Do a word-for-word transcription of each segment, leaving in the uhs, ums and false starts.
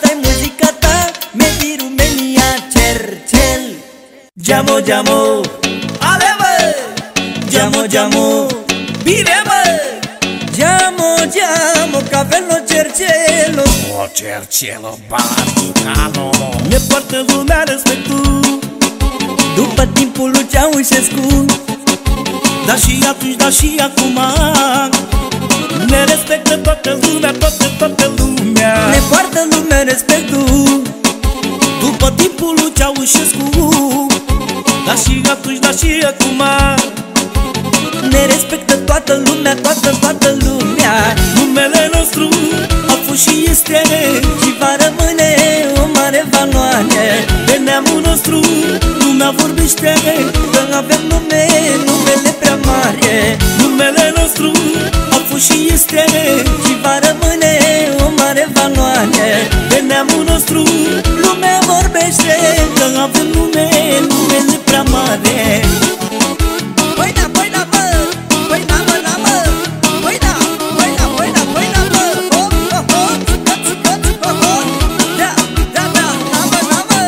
asta-i muzica ta, made in Romania, Cercel. Geamo, geamo, ale bă! Geamo, geamo, bine bă! Geamo, geamo, cavello Cercelo. O Cercelo, Baticano. Ne poartă lumea respectul după timpul lui Ceaușescu. Dar și atunci, dar și acum ne respectă toată lumea, toată, toată lumea. Ne poartă lumea respectul după timpul lui Ceaușescu. Dar și atunci, dar și acum ne respectă toată lumea, toată, toată lumea. Numele nostru a fost și este și va rămâne o mare valoare. De neamul nostru lumea vorbește că avem nume, numele prea mare. Numele nostru a fost și este și va rămâne o mare valoare. De neamul nostru lumea vorbește că avem nume, numele prea mare. Păi da, păi da, bă! Păi da, bă, da, bă! Păi da, păi da, păi da, păi da, bă! Hop, hop, hop, țică, țică, țică, hop! Da, da, da, da, bă, da, bă!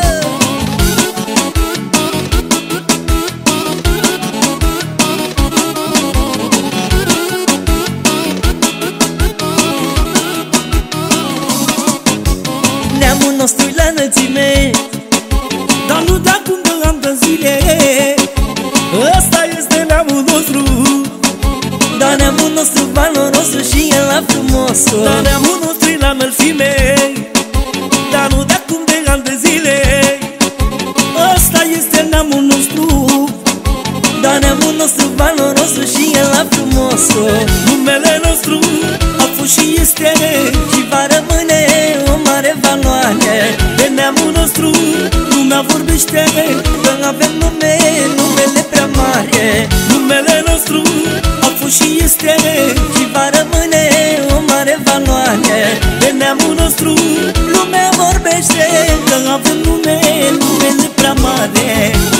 Neamul nostru-i la înălțime, dar nu de acum de ani de zile. Ăsta este neamul nostru, dar neamul nostru valorosul și el la frumosul. dar neamul nostru-i la înălțime, dar nu de acum de ani de zile. Ăsta este neamul nostru, dar neamul nostru valorosul și el la frumosul. Numele nostru a fost și este și va rămâne o mare valoare. De neamul nostru lumea vorbește că avem nume, numele prea mare. Numele nostru a fost și este și va rămâne o mare valoare. De neamul nostru lumea vorbește că avem nume, numele prea mare.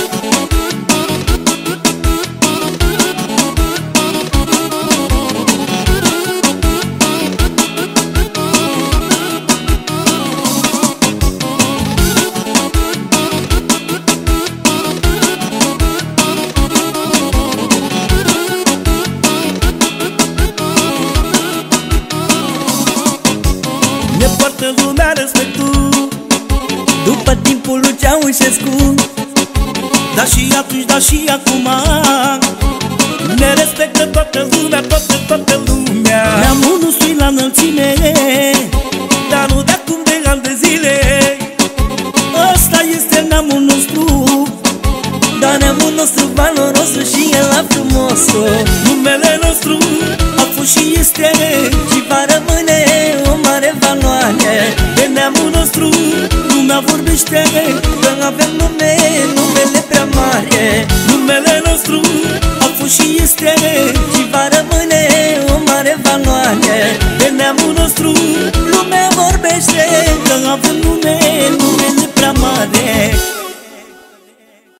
Ne poartă lumea respectul după timpul lui Ceaușescu. Dar și atunci, dar și acum ne respectă toată lumea, toată, toată lumea. Neamul nostru-i la înălțime, dar nu de acum de ani de zile. Ăsta este neamul nostru, dar neamul nostru valorosul și el la frumosul. Numele nostru a fost și este și va rămâne o mare valoare. De neamul nostru lumea vorbește că avem nume, numele prea mare. Numele nostru a fost și este și va rămâne o mare valoare. De neamul nostru lumea vorbește că avem nume, numele prea mare.